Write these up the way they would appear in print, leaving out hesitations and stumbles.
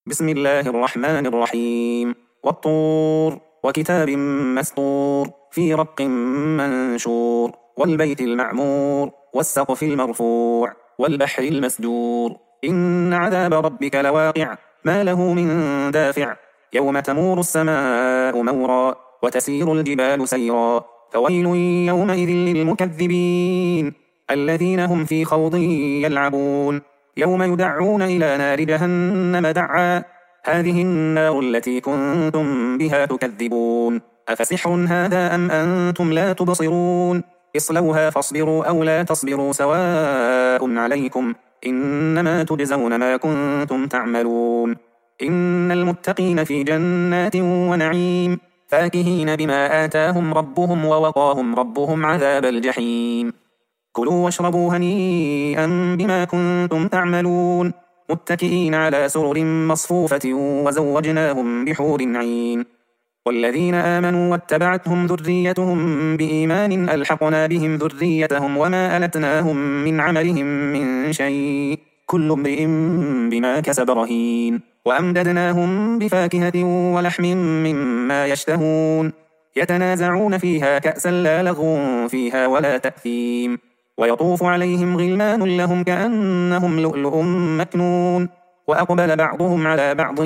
بسم الله الرحمن الرحيم. والطور وكتاب مسطور في رق منشور والبيت المعمور والسقف المرفوع والبحر المسجور إن عذاب ربك لواقع ما له من دافع يوم تمور السماء مورا وتسير الجبال سيرا فويل يومئذ للمكذبين الذين هم في خوض يلعبون يوم يدعون إلى نار جهنم دعا هذه النار التي كنتم بها تكذبون أفسحر هذا أم أنتم لا تبصرون اصلوها فاصبروا أو لا تصبروا سواء عليكم إنما تجزون ما كنتم تعملون إن المتقين في جنات ونعيم فاكهين بما آتاهم ربهم ووقاهم ربهم عذاب الجحيم كلوا واشربوا هنيئا بما كنتم تعملون متكئين على سرر مصفوفة وزوجناهم بحور عين والذين آمنوا واتبعتهم ذريتهم بإيمان ألحقنا بهم ذريتهم وما ألتناهم من عملهم من شيء كل امرئ بما كسب رهين وأمددناهم بفاكهة ولحم مما يشتهون يتنازعون فيها كأسا لا لغو فيها ولا تأثيم ويطوف عليهم غلمان لهم كأنهم لؤلؤ مكنون وأقبل بعضهم على بعض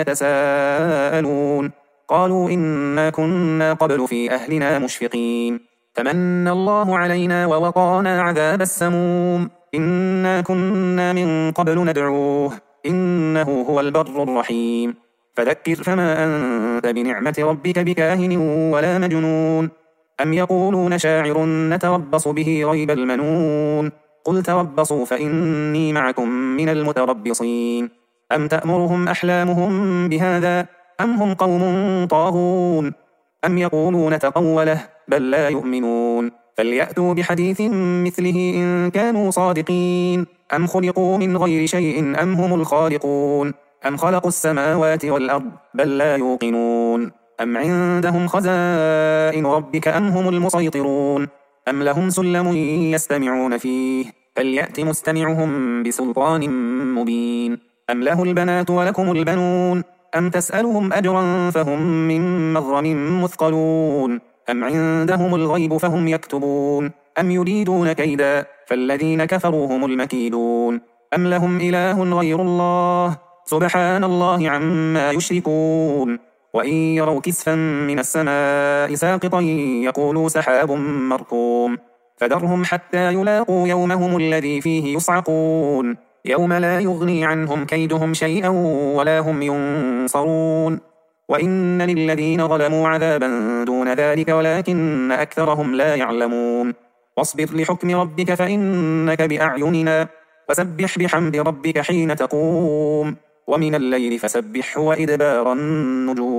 يتساءلون قالوا إنا كنا قبل في أهلنا مشفقين فمن الله علينا ووقانا عذاب السموم إنا كنا من قبل ندعوه إنه هو البر الرحيم فذكر فما أنت بنعمة ربك بكاهن ولا مجنون أم يقولون شاعر نتربص به ريب المنون قل تربصوا فإني معكم من المتربصين أم تأمرهم أحلامهم بهذا أم هم قوم طاغون أم يقولون تقوله بل لا يؤمنون فليأتوا بحديث مثله إن كانوا صادقين أم خلقوا من غير شيء أم هم الخالقون أم خلقوا السماوات والأرض بل لا يوقنون أم عندهم خزائن ربك أم هم المسيطرون أم لهم سلم يستمعون فيه فليأت مستمعهم بسلطان مبين أم له البنات ولكم البنون أم تسألهم أجرا فهم من مغرم مثقلون أم عندهم الغيب فهم يكتبون أم يريدون كيدا فالذين كفروا هم المكيدون أم لهم إله غير الله سبحان الله عما يشركون وإن يروا كسفا من السماء ساقطا يقولوا سحاب مركوم فذرهم حتى يلاقوا يومهم الذي فيه يصعقون يوم لا يغني عنهم كيدهم شيئا ولا هم ينصرون وإن للذين ظلموا عذابا دون ذلك ولكن أكثرهم لا يعلمون واصبر لحكم ربك فإنك بأعيننا وسبح بحمد ربك حين تقوم ومن الليل فسبحه وإدبار النجوم